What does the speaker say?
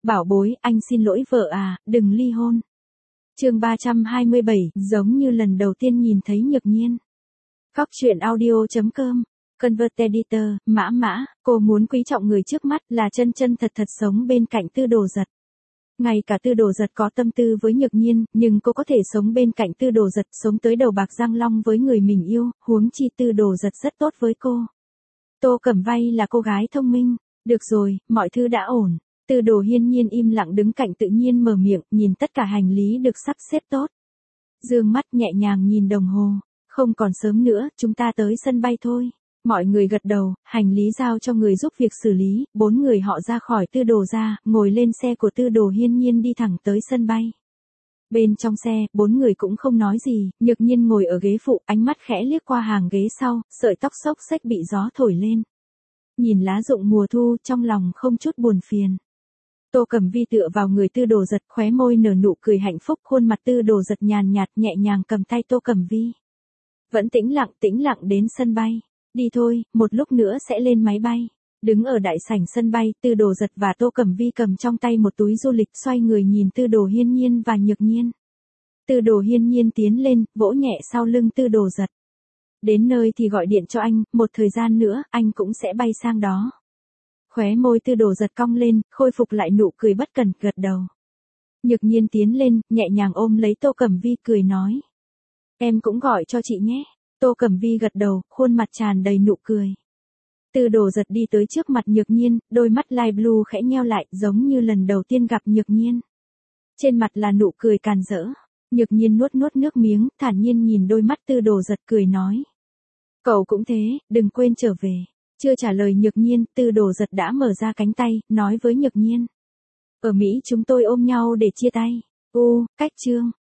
Bảo bối, anh xin lỗi vợ à, đừng ly hôn. Chương 327, giống như lần đầu tiên nhìn thấy Nhược Nhiên. Cóc truyện audio.com. Convert Editor, Mã, cô muốn quý trọng người trước mắt là chân chân thật thật sống bên cạnh Tư Đồ Giật. Ngay cả Tư Đồ Giật có tâm tư với Nhược Nhiên, nhưng cô có thể sống bên cạnh Tư Đồ Giật, sống tới đầu bạc răng long với người mình yêu, huống chi Tư Đồ Giật rất tốt với cô. Tô Cẩm Vay là cô gái thông minh. Được rồi, mọi thứ đã ổn. Tư Đồ Hiên Nhiên im lặng đứng cạnh tự nhiên mở miệng, nhìn tất cả hành lý được sắp xếp tốt. Dương mắt nhẹ nhàng nhìn đồng hồ. Không còn sớm nữa, chúng ta tới sân bay thôi. Mọi người gật đầu, hành lý giao cho người giúp việc xử lý, 4 người họ ra khỏi Tư Đồ ra, ngồi lên xe của Tư Đồ Hiên Nhiên đi thẳng tới sân bay. Bên trong xe, 4 người cũng không nói gì, Nhược Nhiên ngồi ở ghế phụ, ánh mắt khẽ liếc qua hàng ghế sau, sợi tóc xốc xếch bị gió thổi lên. Nhìn lá rụng mùa thu, trong lòng không chút buồn phiền. Tô Cẩm Vi tựa vào người Tư Đồ Giật, khóe môi nở nụ cười hạnh phúc, khuôn mặt Tư Đồ Giật nhàn nhạt nhẹ nhàng cầm tay Tô Cẩm Vi. Vẫn tĩnh lặng đến sân bay. Đi thôi, một lúc nữa sẽ lên máy bay. Đứng ở đại sảnh sân bay, Tư Đồ Giật và Tô Cẩm Vi cầm trong tay một túi du lịch, xoay người nhìn Tư Đồ Hiên Nhiên và Nhược Nhiên. Tư Đồ Hiên Nhiên tiến lên, vỗ nhẹ sau lưng Tư Đồ Giật. Đến nơi thì gọi điện cho anh, một thời gian nữa, anh cũng sẽ bay sang đó. Khóe môi Tư Đồ Giật cong lên, khôi phục lại nụ cười bất cần, gật đầu. Nhược Nhiên tiến lên, nhẹ nhàng ôm lấy Tô Cẩm Vi, cười nói. Em cũng gọi cho chị nhé. Tô Cẩm Vi gật đầu, khuôn mặt tràn đầy nụ cười. Tư Đồ Giật đi tới trước mặt Nhược Nhiên, đôi mắt light blue khẽ nheo lại, giống như lần đầu tiên gặp Nhược Nhiên. Trên mặt là nụ cười càn rỡ. Nhược Nhiên nuốt nước miếng, thản nhiên nhìn đôi mắt Tư Đồ Giật, cười nói. Cậu cũng thế, đừng quên trở về. Chưa trả lời Nhược Nhiên, Tư Đồ Giật đã mở ra cánh tay, nói với Nhược Nhiên. Ở Mỹ chúng tôi ôm nhau để chia tay. Cách chương.